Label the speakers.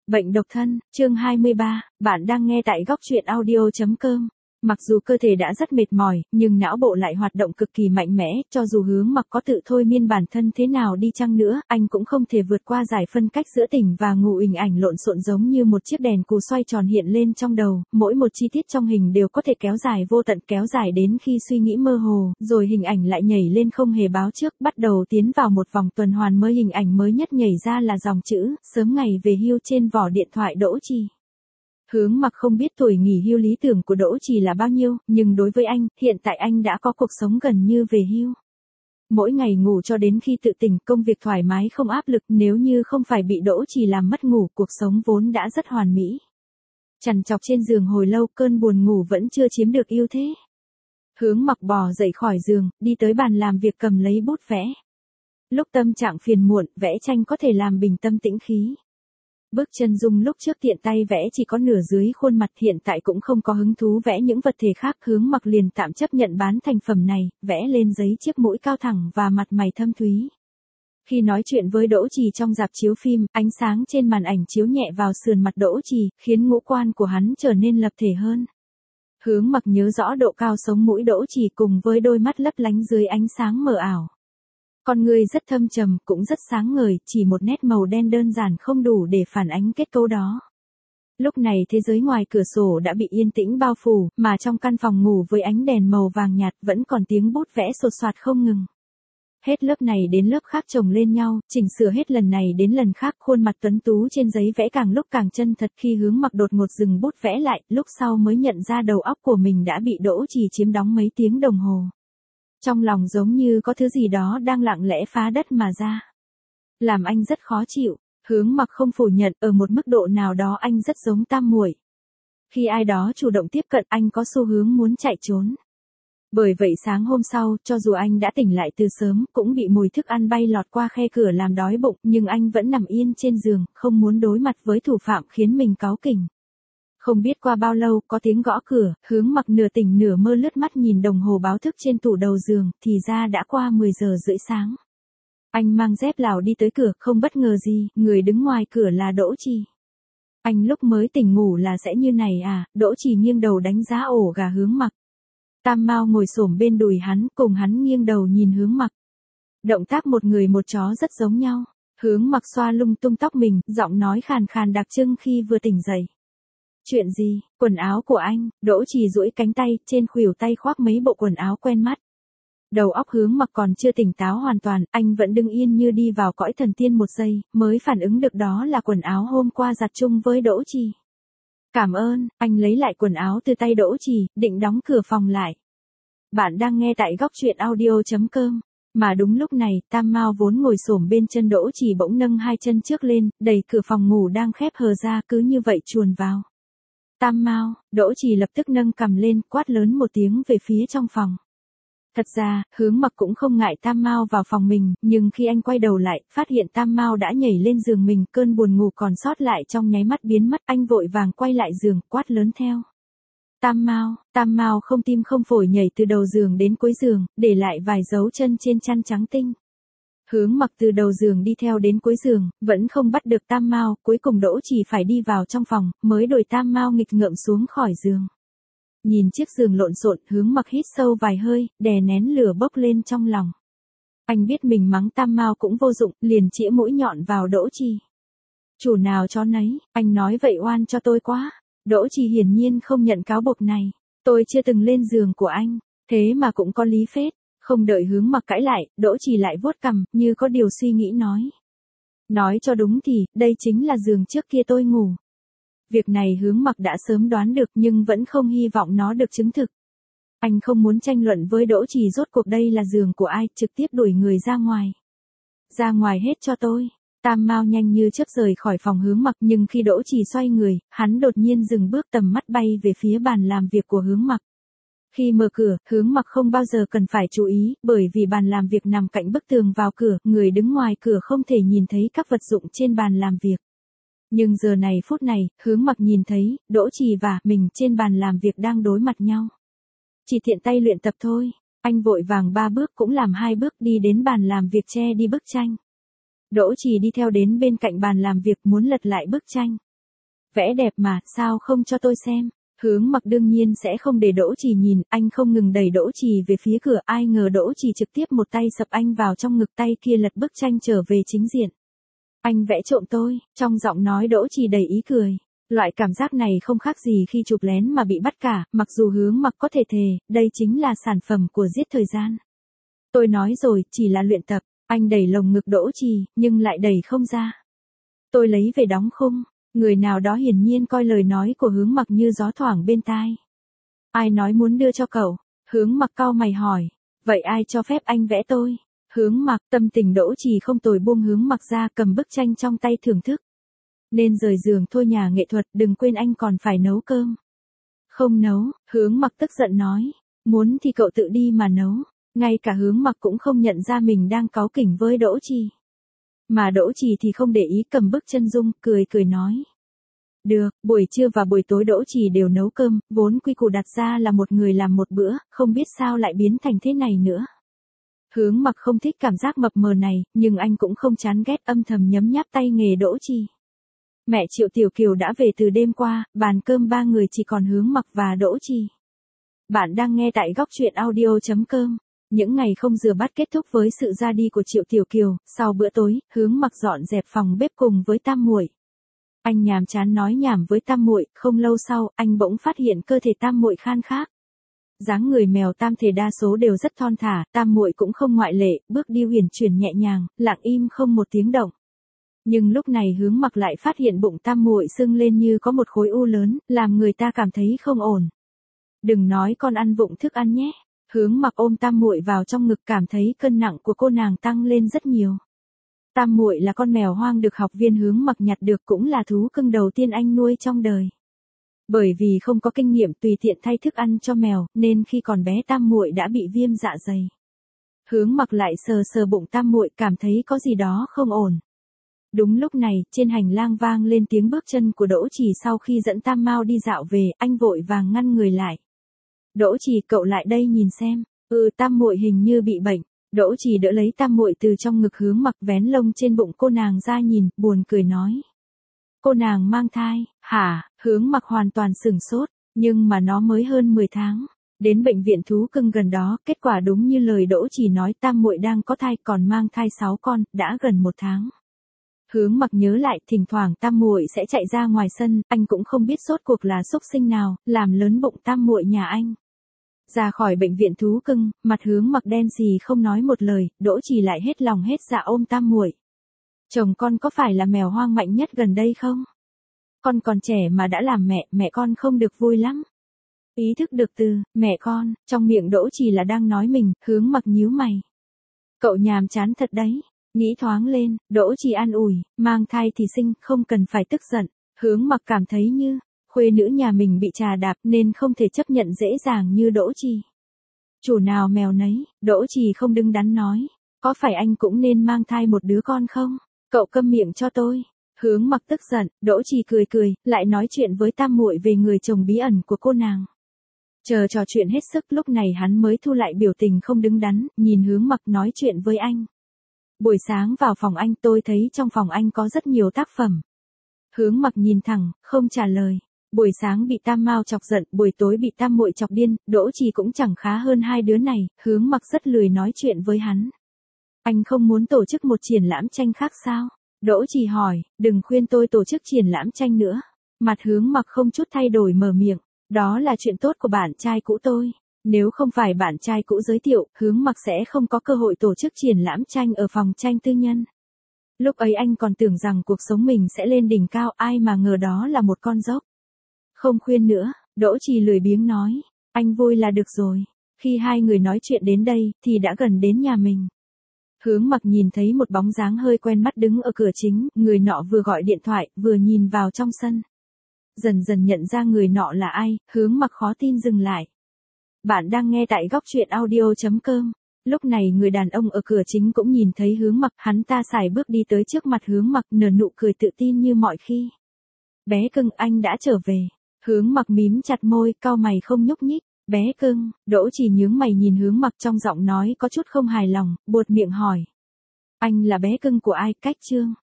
Speaker 1: Bệnh độc thân, chương 23, bạn đang nghe tại góc truyện audio.com. Mặc dù cơ thể đã rất mệt mỏi, nhưng não bộ lại hoạt động cực kỳ mạnh mẽ, cho dù Hướng Mặc có tự thôi miên bản thân thế nào đi chăng nữa, anh cũng không thể vượt qua giải phân cách giữa tỉnh và ngủ. Hình ảnh lộn xộn giống như một chiếc đèn cù xoay tròn hiện lên trong đầu, mỗi một chi tiết trong hình đều có thể kéo dài vô tận, kéo dài đến khi suy nghĩ mơ hồ, rồi hình ảnh lại nhảy lên không hề báo trước, bắt đầu tiến vào một vòng tuần hoàn mới. Hình ảnh mới nhất nhảy ra là dòng chữ, sớm ngày về hưu trên vỏ điện thoại Đỗ Trì. Hướng Mặc không biết tuổi nghỉ hưu lý tưởng của Đỗ Trì là bao nhiêu, nhưng đối với anh, hiện tại anh đã có cuộc sống gần như về hưu. Mỗi ngày ngủ cho đến khi tự tỉnh, công việc thoải mái không áp lực, nếu như không phải bị Đỗ Trì làm mất ngủ, cuộc sống vốn đã rất hoàn mỹ. Trằn trọc trên giường hồi lâu, cơn buồn ngủ vẫn chưa chiếm được ưu thế. Hướng Mặc bò dậy khỏi giường, đi tới bàn làm việc cầm lấy bút vẽ. Lúc tâm trạng phiền muộn, vẽ tranh có thể làm bình tâm tĩnh khí. Bước chân Dung lúc trước tiện tay vẽ chỉ có nửa dưới khuôn mặt, hiện tại cũng không có hứng thú vẽ những vật thể khác. Hướng Mặc liền tạm chấp nhận bán thành phẩm này, vẽ lên giấy chiếc mũi cao thẳng và mặt mày thâm thúy. Khi nói chuyện với Đỗ Trì trong rạp chiếu phim, ánh sáng trên màn ảnh chiếu nhẹ vào sườn mặt Đỗ Trì, khiến ngũ quan của hắn trở nên lập thể hơn. Hướng Mặc nhớ rõ độ cao sống mũi Đỗ Trì cùng với đôi mắt lấp lánh dưới ánh sáng mờ ảo. Con người rất thâm trầm, cũng rất sáng ngời, chỉ một nét màu đen đơn giản không đủ để phản ánh kết cấu đó. Lúc này thế giới ngoài cửa sổ đã bị yên tĩnh bao phủ, mà trong căn phòng ngủ với ánh đèn màu vàng nhạt vẫn còn tiếng bút vẽ sột soạt không ngừng. Hết lớp này đến lớp khác chồng lên nhau, chỉnh sửa hết lần này đến lần khác, khuôn mặt tuấn tú trên giấy vẽ càng lúc càng chân thật. Khi Hướng Mặc đột ngột dừng bút vẽ lại, lúc sau mới nhận ra đầu óc của mình đã bị Đỗ Trì chiếm đóng mấy tiếng đồng hồ. Trong lòng giống như có thứ gì đó đang lặng lẽ phá đất mà ra. Làm anh rất khó chịu. Hướng Mặc không phủ nhận, ở một mức độ nào đó anh rất giống Tam Muội. Khi ai đó chủ động tiếp cận, anh có xu hướng muốn chạy trốn. Bởi vậy sáng hôm sau, cho dù anh đã tỉnh lại từ sớm, cũng bị mùi thức ăn bay lọt qua khe cửa làm đói bụng, nhưng anh vẫn nằm yên trên giường, không muốn đối mặt với thủ phạm khiến mình cáu kỉnh. Không biết qua bao lâu, có tiếng gõ cửa, Hướng Mặc nửa tỉnh nửa mơ lướt mắt nhìn đồng hồ báo thức trên tủ đầu giường, thì ra đã qua 10 giờ rưỡi sáng. Anh mang dép lào đi tới cửa, không bất ngờ gì, người đứng ngoài cửa là Đỗ Trì. Anh lúc mới tỉnh ngủ là sẽ như này à? Đỗ Trì nghiêng đầu đánh giá ổ gà Hướng Mặc. Tam Mao ngồi xổm bên đùi hắn, cùng hắn nghiêng đầu nhìn Hướng Mặc. Động tác một người một chó rất giống nhau. Hướng Mặc xoa lung tung tóc mình, giọng nói khàn khàn đặc trưng khi vừa tỉnh dậy. Chuyện gì? Quần áo của anh. Đỗ Trì duỗi cánh tay, trên khuỷu tay khoác mấy bộ quần áo quen mắt. Đầu óc Hướng Mặc còn chưa tỉnh táo hoàn toàn, anh vẫn đứng yên như đi vào cõi thần tiên một giây, mới phản ứng được đó là quần áo hôm qua giặt chung với Đỗ Trì. Cảm ơn. Anh lấy lại quần áo từ tay Đỗ Trì, định đóng cửa phòng lại. Bạn đang nghe tại góc truyện audio.com. Mà đúng lúc này, Tam Mao vốn ngồi xổm bên chân Đỗ Trì bỗng nâng hai chân trước lên, đẩy cửa phòng ngủ đang khép hờ ra, cứ như vậy chuồn vào. Tam Mao. Đỗ Trì lập tức nâng cằm lên, quát lớn một tiếng về phía trong phòng. Thật ra, Hướng Mặc cũng không ngại Tam Mao vào phòng mình, nhưng khi anh quay đầu lại, phát hiện Tam Mao đã nhảy lên giường mình, cơn buồn ngủ còn sót lại trong nháy mắt biến mất, anh vội vàng quay lại giường, quát lớn theo. Tam Mao không tim không phổi nhảy từ đầu giường đến cuối giường, để lại vài dấu chân trên chăn trắng tinh. Hướng Mặc từ đầu giường đi theo đến cuối giường, vẫn không bắt được Tam Mao, cuối cùng Đỗ Trì phải đi vào trong phòng, mới đuổi Tam Mao nghịch ngợm xuống khỏi giường. Nhìn chiếc giường lộn xộn, Hướng Mặc hít sâu vài hơi, đè nén lửa bốc lên trong lòng. Anh biết mình mắng Tam Mao cũng vô dụng, liền chĩa mũi nhọn vào Đỗ Trì. Chủ nào chó nấy, anh nói vậy oan cho tôi quá. Đỗ Trì hiển nhiên không nhận cáo buộc này. Tôi chưa từng lên giường của anh, thế mà cũng có lý phết. Không đợi Hướng Mặc cãi lại, Đỗ Trì lại vuốt cằm, như có điều suy nghĩ nói. Nói cho đúng thì, đây chính là giường trước kia tôi ngủ. Việc này Hướng Mặc đã sớm đoán được nhưng vẫn không hy vọng nó được chứng thực. Anh không muốn tranh luận với Đỗ Trì rốt cuộc đây là giường của ai, trực tiếp đuổi người ra ngoài. Ra ngoài hết cho tôi. Tam Mao nhanh như chớp rời khỏi phòng Hướng Mặc, nhưng khi Đỗ Trì xoay người, hắn đột nhiên dừng bước, tầm mắt bay về phía bàn làm việc của Hướng Mặc. Khi mở cửa, Hướng Mặc không bao giờ cần phải chú ý, bởi vì bàn làm việc nằm cạnh bức tường vào cửa, người đứng ngoài cửa không thể nhìn thấy các vật dụng trên bàn làm việc. Nhưng giờ này phút này, Hướng Mặc nhìn thấy, Đỗ Trì và mình trên bàn làm việc đang đối mặt nhau. Chỉ tiện tay luyện tập thôi. Anh vội vàng 3 bước cũng làm 2 bước đi đến bàn làm việc che đi bức tranh. Đỗ Trì đi theo đến bên cạnh bàn làm việc muốn lật lại bức tranh. Vẽ đẹp mà, sao không cho tôi xem? Hướng Mặc đương nhiên sẽ không để Đỗ Trì nhìn, anh không ngừng đẩy Đỗ Trì về phía cửa, ai ngờ Đỗ Trì trực tiếp một tay sập anh vào trong ngực, tay kia lật bức tranh trở về chính diện. Anh vẽ trộm tôi, trong giọng nói Đỗ Trì đầy ý cười. Loại cảm giác này không khác gì khi chụp lén mà bị bắt cả, mặc dù Hướng Mặc có thể thề, đây chính là sản phẩm của giết thời gian. Tôi nói rồi, chỉ là luyện tập, anh đẩy lồng ngực Đỗ Trì, nhưng lại đẩy không ra. Tôi lấy về đóng khung, người nào đó hiển nhiên coi lời nói của Hướng Mặc như gió thoảng bên tai. Ai nói muốn đưa cho cậu? Hướng Mặc cau mày hỏi, vậy ai cho phép anh vẽ tôi? Hướng Mặc, tâm tình Đỗ Trì không tồi, buông Hướng Mặc ra, cầm bức tranh trong tay thưởng thức. Nên rời giường thôi nhà nghệ thuật, đừng quên anh còn phải nấu cơm. Không nấu, Hướng Mặc tức giận nói, muốn thì cậu tự đi mà nấu. Ngay cả Hướng Mặc cũng không nhận ra mình đang cáu kỉnh với Đỗ Trì. Mà Đỗ Trì thì không để ý, cầm bức chân dung, cười cười nói. Được, buổi trưa và buổi tối Đỗ Trì đều nấu cơm, vốn quy củ đặt ra là một người làm một bữa, không biết sao lại biến thành thế này nữa. Hướng Mặc không thích cảm giác mập mờ này, nhưng anh cũng không chán ghét, âm thầm nhấm nháp tay nghề Đỗ Trì. Mẹ Triệu Tiểu Kiều đã về từ đêm qua, bàn cơm ba người chỉ còn Hướng Mặc và Đỗ Trì. Bạn đang nghe tại góc truyện audio.com. Những ngày không rửa bát kết thúc với sự ra đi của Triệu Tiểu Kiều, sau bữa tối, Hướng Mặc dọn dẹp phòng bếp cùng với Tam Muội. Anh nhàm chán nói nhảm với Tam Muội, không lâu sau, anh bỗng phát hiện cơ thể Tam Muội khan khác. Dáng người mèo Tam thể đa số đều rất thon thả, Tam Muội cũng không ngoại lệ, bước đi huyền chuyển nhẹ nhàng, lặng im không một tiếng động. Nhưng lúc này Hướng Mặc lại phát hiện bụng Tam Muội sưng lên như có một khối u lớn, làm người ta cảm thấy không ổn. Đừng nói con ăn vụng thức ăn nhé. Hướng Mặc ôm Tam Muội vào trong ngực, cảm thấy cân nặng của cô nàng tăng lên rất nhiều. Tam Muội là con mèo hoang được học viên Hướng Mặc nhặt được, cũng là thú cưng đầu tiên anh nuôi trong đời. Bởi vì không có kinh nghiệm tùy tiện thay thức ăn cho mèo, nên khi còn bé Tam Muội đã bị viêm dạ dày. Hướng Mặc lại sờ sờ bụng Tam Muội, cảm thấy có gì đó không ổn. Đúng lúc này, trên hành lang vang lên tiếng bước chân của Đỗ Trì. Sau khi dẫn Tam Mao đi dạo về, anh vội vàng ngăn người lại. Đỗ Trì, cậu lại đây nhìn xem. Tam Muội hình như bị bệnh. Đỗ Trì đỡ lấy Tam Muội từ trong ngực Hướng Mặc, vén lông trên bụng cô nàng ra nhìn, buồn cười nói. Cô nàng mang thai, hả? Hướng Mặc hoàn toàn sửng sốt, nhưng mà nó mới hơn 10 tháng. Đến bệnh viện thú cưng gần đó, kết quả đúng như lời Đỗ Trì nói, Tam Muội đang có thai, còn mang thai 6 con, đã gần 1 tháng. Hướng Mặc nhớ lại, thỉnh thoảng Tam Muội sẽ chạy ra ngoài sân, anh cũng không biết rốt cuộc là xúc sinh nào, làm lớn bụng Tam Muội nhà anh. Ra khỏi bệnh viện thú cưng, mặt Hướng Mặc đen xì không nói một lời, Đỗ Trì lại hết lòng hết dạ ôm Tam Muội. Chồng con có phải là mèo hoang mạnh nhất gần đây không? Con còn trẻ mà đã làm mẹ con không được vui lắm. Ý thức được từ mẹ con, trong miệng Đỗ Trì là đang nói mình. Hướng Mặc nhíu mày. Cậu nhàm chán thật đấy. Nghĩ thoáng lên, Đỗ Trì an ủi, mang thai thì sinh, không cần phải tức giận. Hướng Mặc cảm thấy như khuê nữ nhà mình bị trà đạp, nên không thể chấp nhận dễ dàng như Đỗ Trì. Chủ nào mèo nấy, Đỗ Trì không đứng đắn nói. Có phải anh cũng nên mang thai một đứa con không? Cậu câm miệng cho tôi. Hướng Mặc tức giận, Đỗ Trì cười cười, lại nói chuyện với Tam Muội về người chồng bí ẩn của cô nàng. Chờ trò chuyện hết sức, lúc này hắn mới thu lại biểu tình không đứng đắn, nhìn Hướng Mặc nói chuyện với anh. Buổi sáng vào phòng anh, tôi thấy trong phòng anh có rất nhiều tác phẩm. Hướng Mặc nhìn thẳng, không trả lời. Buổi sáng bị Tam Mao chọc giận, buổi tối bị Tam Muội chọc điên, Đỗ Trì cũng chẳng khá hơn hai đứa này. Hướng Mặc rất lười nói chuyện với hắn. Anh không muốn tổ chức một triển lãm tranh khác sao? Đỗ Trì hỏi, đừng khuyên tôi tổ chức triển lãm tranh nữa. Mặt Hướng Mặc không chút thay đổi mở miệng, đó là chuyện tốt của bạn trai cũ tôi. Nếu không phải bạn trai cũ giới thiệu, Hướng Mặc sẽ không có cơ hội tổ chức triển lãm tranh ở phòng tranh tư nhân. Lúc ấy anh còn tưởng rằng cuộc sống mình sẽ lên đỉnh cao, ai mà ngờ đó là một con dốc. Không khuyên nữa, Đỗ Trì lười biếng nói, anh vui là được rồi. Khi hai người nói chuyện đến đây, thì đã gần đến nhà mình. Hướng Mặc nhìn thấy một bóng dáng hơi quen mắt đứng ở cửa chính, người nọ vừa gọi điện thoại, vừa nhìn vào trong sân. Dần dần nhận ra người nọ là ai, Hướng Mặc khó tin dừng lại. Bạn đang nghe tại góc truyện audio.com. Lúc này người đàn ông ở cửa chính cũng nhìn thấy Hướng Mặc, hắn ta sải bước đi tới trước mặt Hướng Mặc, nở nụ cười tự tin như mọi khi. Bé cưng, anh đã trở về. Hướng Mặc mím chặt môi, cau mày không nhúc nhích. Bé cưng, Đỗ Trì nhướng mày nhìn Hướng Mặc, trong giọng nói có chút không hài lòng, buột miệng hỏi. Anh là bé cưng của ai? Cách Trương.